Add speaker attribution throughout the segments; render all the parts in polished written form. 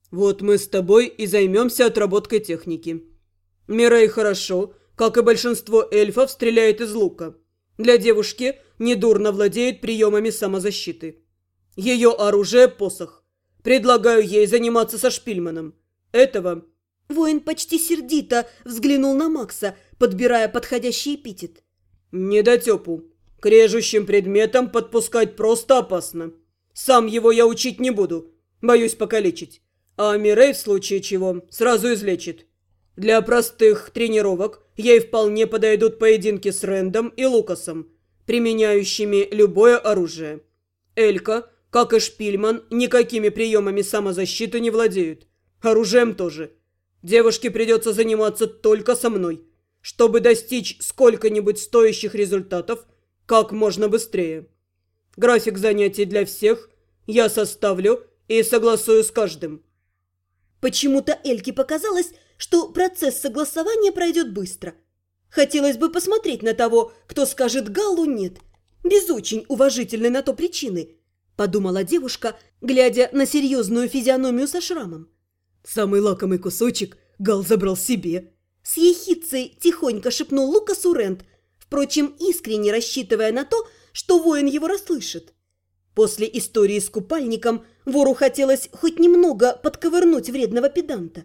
Speaker 1: Вот мы с тобой и займемся отработкой техники. Мирей хорошо, как и большинство эльфов, стреляет из лука. Для девушки недурно владеет приемами самозащиты. Ее оружие – посох. Предлагаю ей заниматься со Шпильманом. Этого...
Speaker 2: Воин почти сердито взглянул на Макса, подбирая подходящий эпитет.
Speaker 1: Недотепу. К режущим предметам подпускать просто опасно. Сам его я учить не буду. Боюсь покалечить. А Мирей, в случае чего, сразу излечит. Для простых тренировок ей вполне подойдут поединки с Рэндом и Лукасом, применяющими любое оружие. Элька, как и Шпильман, никакими приемами самозащиты не владеют. Оружием тоже. Девушке придется заниматься только со мной, чтобы достичь сколько-нибудь стоящих результатов как можно быстрее. График занятий для всех я составлю и согласую с каждым.
Speaker 2: Почему-то Эльке показалось, что процесс согласования пройдет быстро. Хотелось бы посмотреть на того, кто скажет Галлу «нет», без очень уважительной на то причины, подумала девушка, глядя на серьезную физиономию со шрамом.
Speaker 1: Самый лакомый кусочек Гал забрал себе.
Speaker 2: С ехидцей тихонько шепнул Лукасу Рэнд, впрочем, искренне рассчитывая на то, что воин его расслышит. После истории с купальником вору хотелось хоть немного подковырнуть вредного педанта.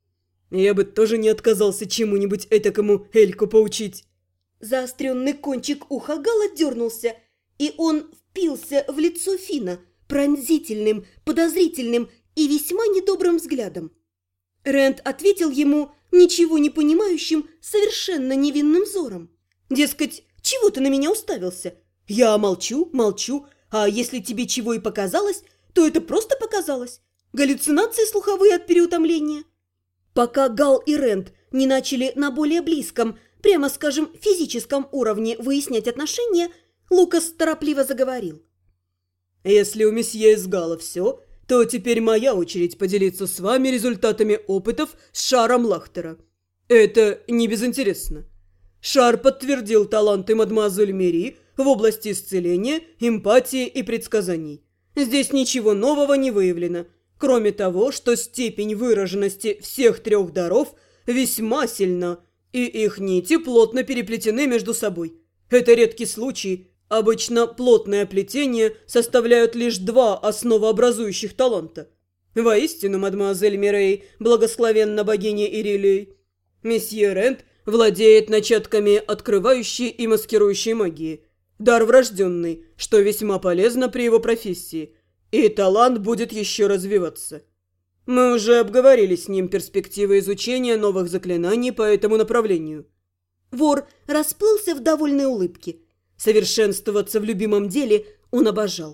Speaker 1: Я бы тоже не отказался чему-нибудь этакому Эльку поучить.
Speaker 2: Заостренный кончик уха Гала дернулся, и он впился в лицо Фина пронзительным, подозрительным и весьма недобрым взглядом. Рэнд ответил ему ничего не понимающим, совершенно невинным взором. Дескать, чего ты на меня уставился? Я молчу, молчу, а если тебе чего и показалось, то это просто показалось. Галлюцинации слуховые от переутомления. Пока Гал и Рэнд не начали на более близком, прямо скажем, физическом уровне выяснять отношения, Лукас торопливо заговорил.
Speaker 1: Если у месье из Гала все, то теперь моя очередь поделиться с вами результатами опытов с шаром Лахтера. Это не безинтересно. Шар подтвердил таланты мадемуазель Мери в области исцеления, эмпатии и предсказаний. Здесь ничего нового не выявлено, кроме того, что степень выраженности всех трех даров весьма сильна, и их нити плотно переплетены между собой. Это редкий случай. Обычно плотное плетение составляют лишь два основообразующих таланта. Воистину, мадемуазель Мирей, благословенна богиня Ирилей. Месье Рэнд владеет начатками открывающей и маскирующей магии. Дар врожденный, что весьма полезно при его профессии. И талант будет еще развиваться. Мы уже обговорили с ним перспективы изучения новых заклинаний по этому направлению.
Speaker 2: Вор расплылся в довольной улыбке. Совершенствоваться в любимом деле он обожал.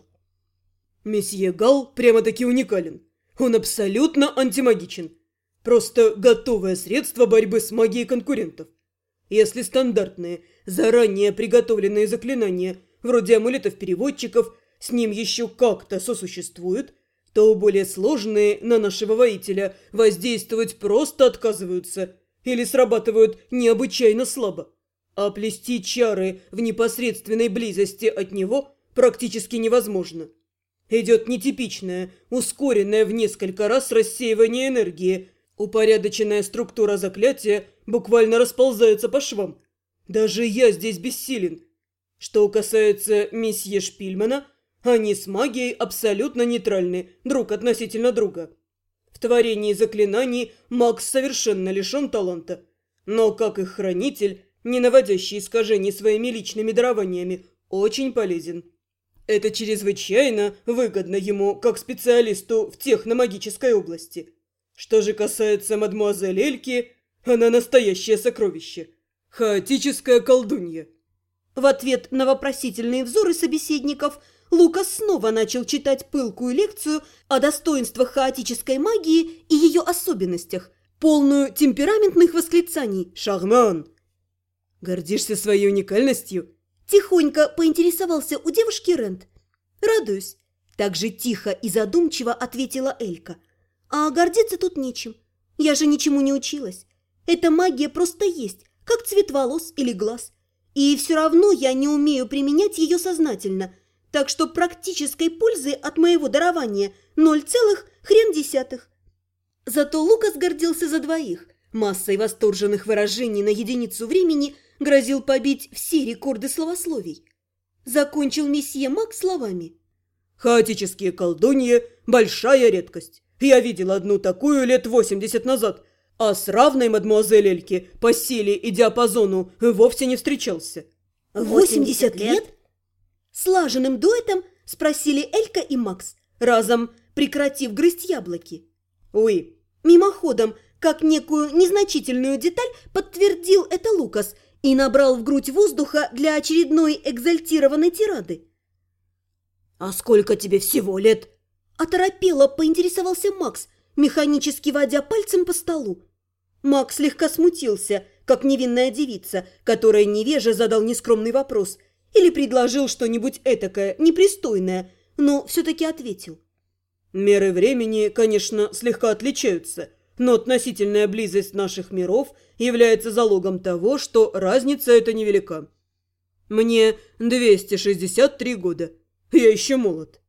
Speaker 1: Месье Гал прямо-таки уникален. Он абсолютно антимагичен. Просто готовое средство борьбы с магией конкурентов. Если стандартные, заранее приготовленные заклинания, вроде амулетов-переводчиков, с ним еще как-то сосуществуют, то более сложные на нашего воителя воздействовать просто отказываются или срабатывают необычайно слабо. А плести чары в непосредственной близости от него практически невозможно. Идет нетипичное, ускоренное в несколько раз рассеивание энергии. Упорядоченная структура заклятия буквально расползается по швам. Даже я здесь бессилен. Что касается месье Шпильмана, они с магией абсолютно нейтральны друг относительно друга. В творении заклинаний Макс совершенно лишен таланта. Но как их хранитель, не наводящий искажений своими личными дарованиями, очень полезен. Это чрезвычайно выгодно ему, как специалисту в техномагической области. Что же касается мадемуазель Эльки, она настоящее сокровище. Хаотическая колдунья.
Speaker 2: В ответ на вопросительные взоры собеседников Лукас снова начал читать пылкую лекцию о достоинствах хаотической магии и ее особенностях, полную темпераментных восклицаний.
Speaker 1: «Шарман! Гордишься своей уникальностью?»
Speaker 2: Тихонько поинтересовался у девушки Рэнд. «Радуюсь», – так же тихо и задумчиво ответила Элька. «А гордиться тут нечем. Я же ничему не училась. Эта магия просто есть, как цвет волос или глаз. И все равно я не умею применять ее сознательно, так что практической пользы от моего дарования 0,0. Зато Лукас гордился за двоих. Массой восторженных выражений на единицу времени грозил побить все рекорды словословий. Закончил месье Мак словами.
Speaker 1: Хаотические колдуньи – большая редкость. Я видел одну такую лет 80 назад, а с равной мадемуазель Эльки по силе и диапазону вовсе не встречался.
Speaker 2: 80 лет? Слаженным дуэтом спросили Элька и Макс, разом прекратив грызть яблоки.
Speaker 1: Уи.
Speaker 2: Мимоходом, как некую незначительную деталь, подтвердил это Лукас и набрал в грудь воздуха для очередной экзальтированной тирады.
Speaker 1: «А сколько тебе всего лет?»
Speaker 2: Оторопело поинтересовался Макс, механически водя пальцем по столу. Макс слегка смутился, как невинная девица, которая невеже задал нескромный вопрос или предложил что-нибудь этакое, непристойное, но все-таки ответил.
Speaker 1: «Меры времени, конечно, слегка отличаются, но относительная близость наших миров является залогом того, что разница эта невелика. Мне 263 года, я еще молод».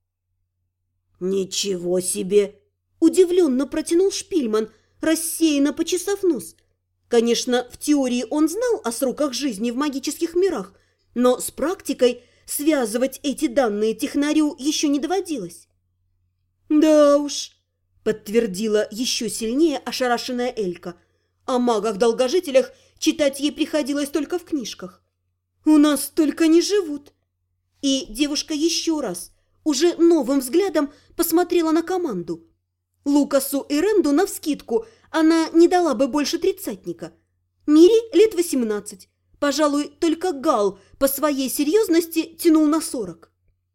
Speaker 2: «Ничего себе!» – удивленно протянул Шпильман, рассеянно почесав нос. Конечно, в теории он знал о сроках жизни в магических мирах, но с практикой связывать эти данные технарю еще не доводилось. «Да уж», – подтвердила еще сильнее ошарашенная Элька. О магах-долгожителях читать ей приходилось только в книжках. «У нас только не живут». И девушка еще раз, уже новым взглядом, посмотрела на команду. Лукасу и Ренду навскидку она не дала бы больше тридцатника. Мире лет 18. Пожалуй, только Гал по своей серьезности тянул на 40.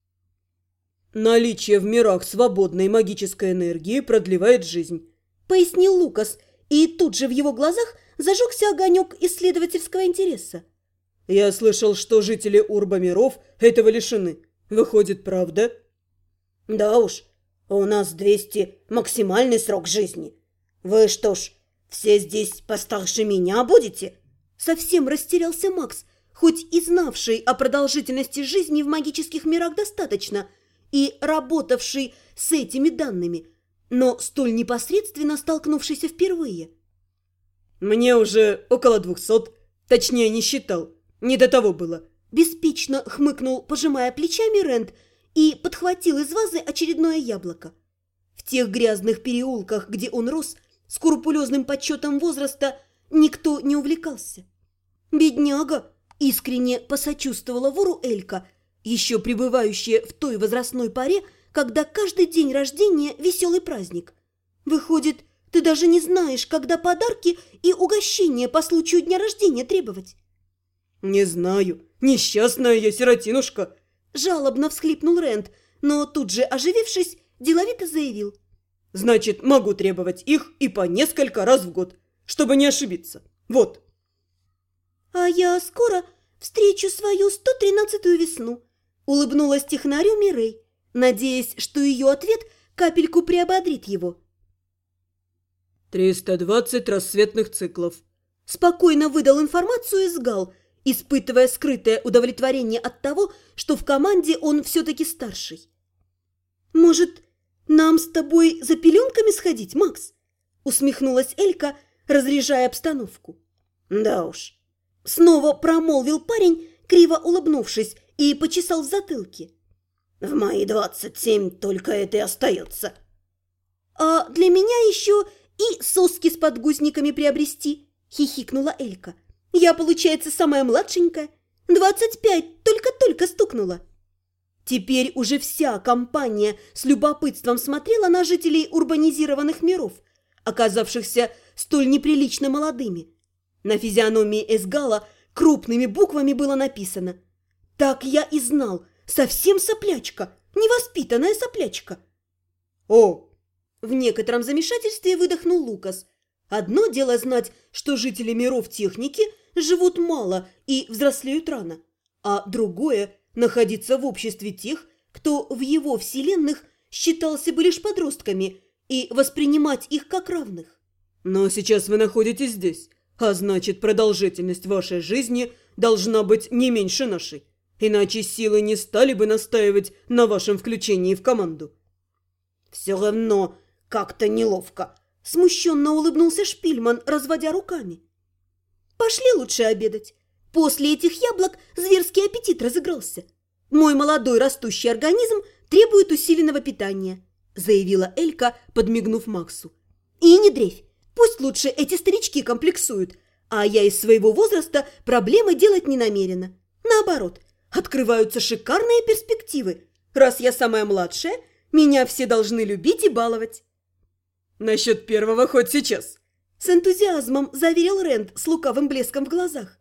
Speaker 1: «Наличие в мирах свободной магической энергии продлевает жизнь»,
Speaker 2: – пояснил Лукас, и тут же в его глазах зажегся огонек исследовательского интереса.
Speaker 1: «Я слышал, что жители Урба-миров этого лишены. Выходит, правда?»
Speaker 3: «Да уж, у нас 200 максимальный срок жизни. Вы что ж, все здесь постарше меня будете?»
Speaker 2: Совсем растерялся Макс, хоть и знавший о продолжительности жизни в магических мирах достаточно и работавший с этими данными, но столь непосредственно столкнувшийся впервые.
Speaker 1: «Мне уже около 200, точнее не считал, не до того было».
Speaker 2: Беспечно хмыкнул, пожимая плечами Рент, и подхватил из вазы очередное яблоко. В тех грязных переулках, где он рос, скрупулезным подсчетом возраста никто не увлекался. «Бедняга!» – искренне посочувствовала вору Элька, еще пребывающая в той возрастной паре, когда каждый день рождения – веселый праздник. «Выходит, ты даже не знаешь, когда подарки и угощения по случаю дня рождения требовать?»
Speaker 1: «Не знаю, несчастная я сиротинушка!»
Speaker 2: Жалобно всхлипнул Рент, но тут же, оживившись, деловито заявил.
Speaker 1: «Значит, могу требовать их и по несколько раз в год, чтобы не ошибиться. Вот».
Speaker 2: «А я скоро встречу свою 113-ю весну», – улыбнулась технарю Мирей, надеясь, что ее ответ капельку приободрит его.
Speaker 1: 320 рассветных циклов.
Speaker 2: Спокойно выдал информацию из Гал, испытывая скрытое удовлетворение от того, что в команде он все-таки старший. «Может, нам с тобой за пеленками сходить, Макс?» – усмехнулась Элька, разряжая обстановку.
Speaker 3: «Да уж».
Speaker 2: Снова промолвил парень, криво улыбнувшись, и почесал в затылке.
Speaker 3: «В мои 27 только это и остается».
Speaker 2: «А для меня еще и соски с подгузниками приобрести», – хихикнула Элька. «Я, получается, самая младшенькая. 25 только-только стукнула». Теперь уже вся компания с любопытством смотрела на жителей урбанизированных миров, оказавшихся столь неприлично молодыми. На физиономии Эсгала крупными буквами было написано: «Так я и знал, совсем соплячка, невоспитанная соплячка».
Speaker 1: «О!»
Speaker 2: – в некотором замешательстве выдохнул Лукас. Одно дело знать, что жители миров техники живут мало и взрослеют рано, а другое – находиться в обществе тех, кто в его вселенных считался бы лишь подростками, и воспринимать их как равных.
Speaker 1: «Но сейчас вы находитесь здесь, а значит, продолжительность вашей жизни должна быть не меньше нашей, иначе силы не стали бы настаивать на вашем включении в команду».
Speaker 3: «Все равно как-то неловко.
Speaker 2: Смущенно улыбнулся Шпильман, разводя руками. Пошли лучше обедать. После этих яблок зверский аппетит разыгрался. Мой молодой растущий организм требует усиленного питания, заявила Элька, подмигнув Максу. И не дрейфь, пусть лучше эти старички комплексуют, а я из своего возраста проблемы делать не намерена. Наоборот, открываются шикарные перспективы. Раз я самая младшая, меня все должны любить и баловать.
Speaker 1: Насчет первого хоть сейчас.
Speaker 2: С энтузиазмом заверил Рэнд с лукавым блеском в глазах.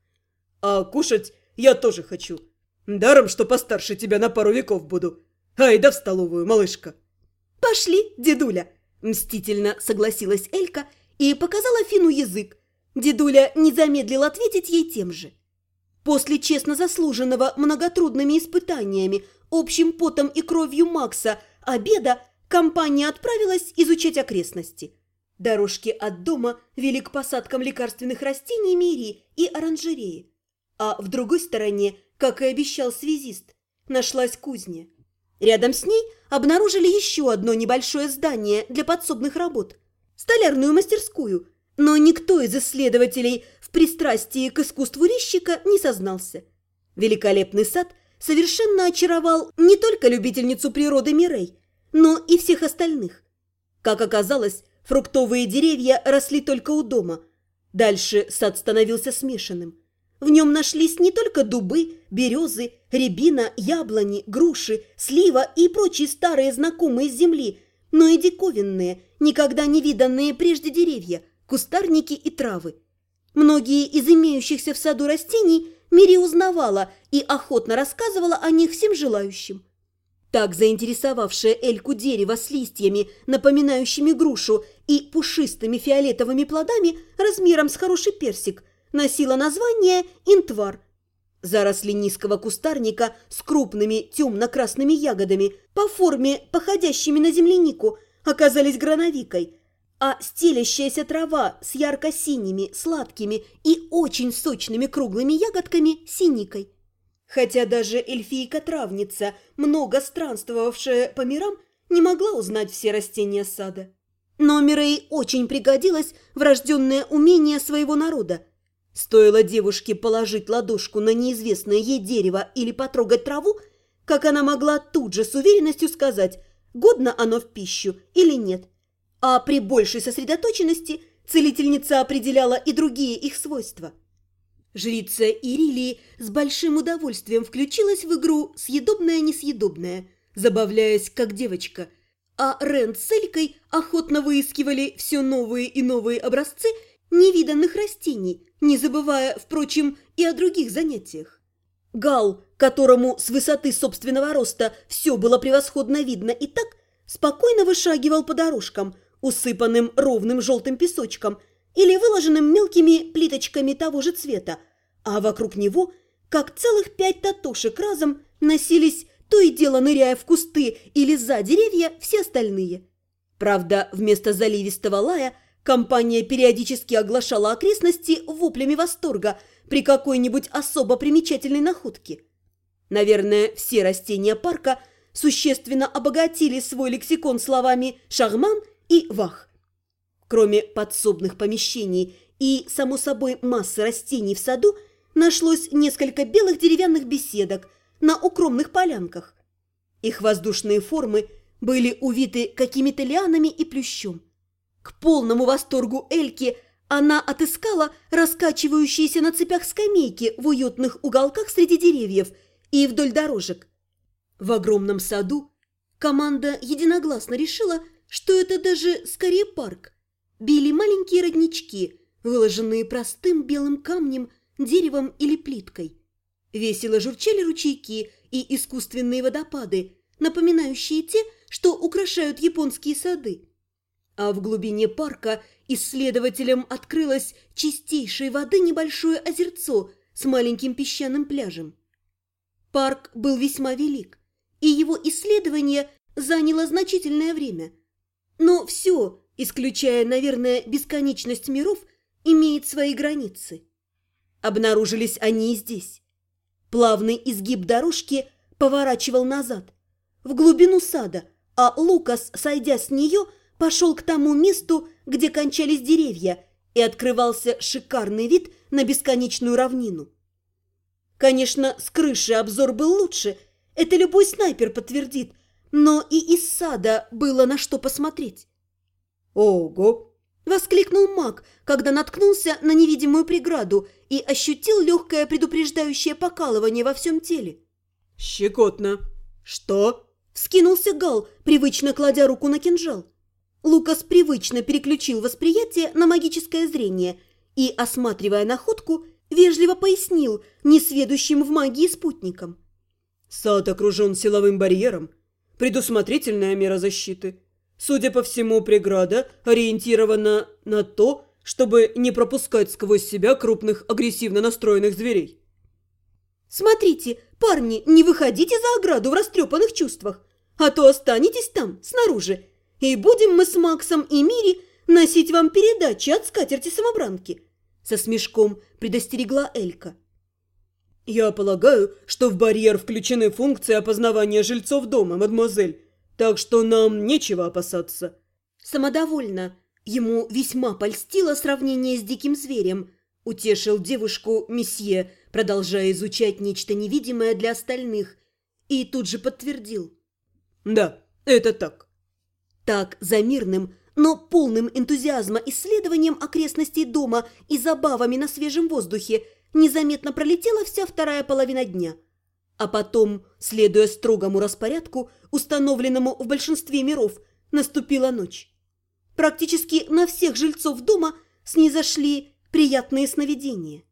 Speaker 1: А кушать я тоже хочу. Даром, что постарше тебя на пару веков буду. Ай да в столовую, малышка.
Speaker 2: Пошли, дедуля. Мстительно согласилась Элька и показала Фину язык. Дедуля не замедлил ответить ей тем же. После честно заслуженного многотрудными испытаниями, общим потом и кровью Макса обеда компания отправилась изучать окрестности. Дорожки от дома вели к посадкам лекарственных растений мэрии и оранжереи. А в другой стороне, как и обещал связист, нашлась кузня. Рядом с ней обнаружили еще одно небольшое здание для подсобных работ – столярную мастерскую, но никто из исследователей в пристрастии к искусству резчика не сознался. Великолепный сад совершенно очаровал не только любительницу природы Мирей, но и всех остальных. Как оказалось, фруктовые деревья росли только у дома. Дальше сад становился смешанным. В нем нашлись не только дубы, березы, рябина, яблони, груши, слива и прочие старые знакомые с земли, но и диковинные, никогда не виданные прежде деревья, кустарники и травы. Многие из имеющихся в саду растений Мири узнавала и охотно рассказывала о них всем желающим. Так заинтересовавшее Эльку дерево с листьями, напоминающими грушу, и пушистыми фиолетовыми плодами размером с хороший персик, носило название интвар. Заросли низкого кустарника с крупными темно-красными ягодами, по форме походящими на землянику, оказались грановикой, а стелящаяся трава с ярко-синими, сладкими и очень сочными круглыми ягодками – синикой. Хотя даже эльфийка-травница, много странствовавшая по мирам, не могла узнать все растения сада. Но Мирей очень пригодилось врожденное умение своего народа. Стоило девушке положить ладошку на неизвестное ей дерево или потрогать траву, как она могла тут же с уверенностью сказать, годно оно в пищу или нет. А при большей сосредоточенности целительница определяла и другие их свойства. Жрица Ирилии с большим удовольствием включилась в игру «Съедобное-несъедобное», забавляясь как девочка, а Рэнд с Элькой охотно выискивали все новые и новые образцы невиданных растений, не забывая, впрочем, и о других занятиях. Гал, которому с высоты собственного роста все было превосходно видно и так, спокойно вышагивал по дорожкам, усыпанным ровным желтым песочком или выложенным мелкими плиточками того же цвета, а вокруг него, как целых 5 татушек разом, носились, то и дело ныряя в кусты или за деревья, все остальные. Правда, вместо заливистого лая компания периодически оглашала окрестности воплями восторга при какой-нибудь особо примечательной находке. Наверное, все растения парка существенно обогатили свой лексикон словами «шарман» и «вах». Кроме подсобных помещений и, само собой, массы растений в саду, нашлось несколько белых деревянных беседок на укромных полянках. Их воздушные формы были увиты какими-то лианами и плющом. К полному восторгу Эльки она отыскала раскачивающиеся на цепях скамейки в уютных уголках среди деревьев и вдоль дорожек. В огромном саду команда единогласно решила, что это даже скорее парк. Били маленькие роднички, выложенные простым белым камнем, деревом или плиткой. Весело журчали ручейки и искусственные водопады, напоминающие те, что украшают японские сады. А в глубине парка исследователям открылось чистейшей воды небольшое озерцо с маленьким песчаным пляжем. Парк был весьма велик, и его исследование заняло значительное время. Но все, исключая, наверное, бесконечность миров, имеет свои границы. Обнаружились они и здесь. Плавный изгиб дорожки поворачивал назад, в глубину сада, а Лукас, сойдя с нее, пошел к тому месту, где кончались деревья, и открывался шикарный вид на бесконечную равнину. Конечно, с крыши обзор был лучше, это любой снайпер подтвердит, но и из сада было на что посмотреть.
Speaker 1: Ого!
Speaker 2: Воскликнул маг, когда наткнулся на невидимую преграду и ощутил легкое предупреждающее покалывание во всем теле.
Speaker 1: Щекотно. Что?
Speaker 2: Вскинулся Гал, привычно кладя руку на кинжал. Лукас привычно переключил восприятие на магическое зрение и, осматривая находку, вежливо пояснил несведущим в магии спутникам.
Speaker 1: Сад окружен силовым барьером. Предусмотрительная мера защиты. Судя по всему, преграда ориентирована на то, чтобы не пропускать сквозь себя крупных агрессивно настроенных зверей.
Speaker 2: «Смотрите, парни, не выходите за ограду в растрепанных чувствах, а то останетесь там, снаружи, и будем мы с Максом и Мири носить вам передачи от скатерти-самобранки», со смешком предостерегла Элька.
Speaker 1: «Я полагаю, что в барьер включены функции опознавания жильцов дома, мадемуазель, так что нам нечего опасаться».
Speaker 2: Самодовольно, ему весьма польстило сравнение с диким зверем, утешил девушку месье, продолжая изучать нечто невидимое для остальных, и тут же подтвердил.
Speaker 1: «Да, это так».
Speaker 2: Так, за мирным, но полным энтузиазма исследованием окрестностей дома и забавами на свежем воздухе незаметно пролетела вся вторая половина дня. А потом, следуя строгому распорядку, установленному в большинстве миров, наступила ночь. Практически на всех жильцов дома снизошли приятные сновидения.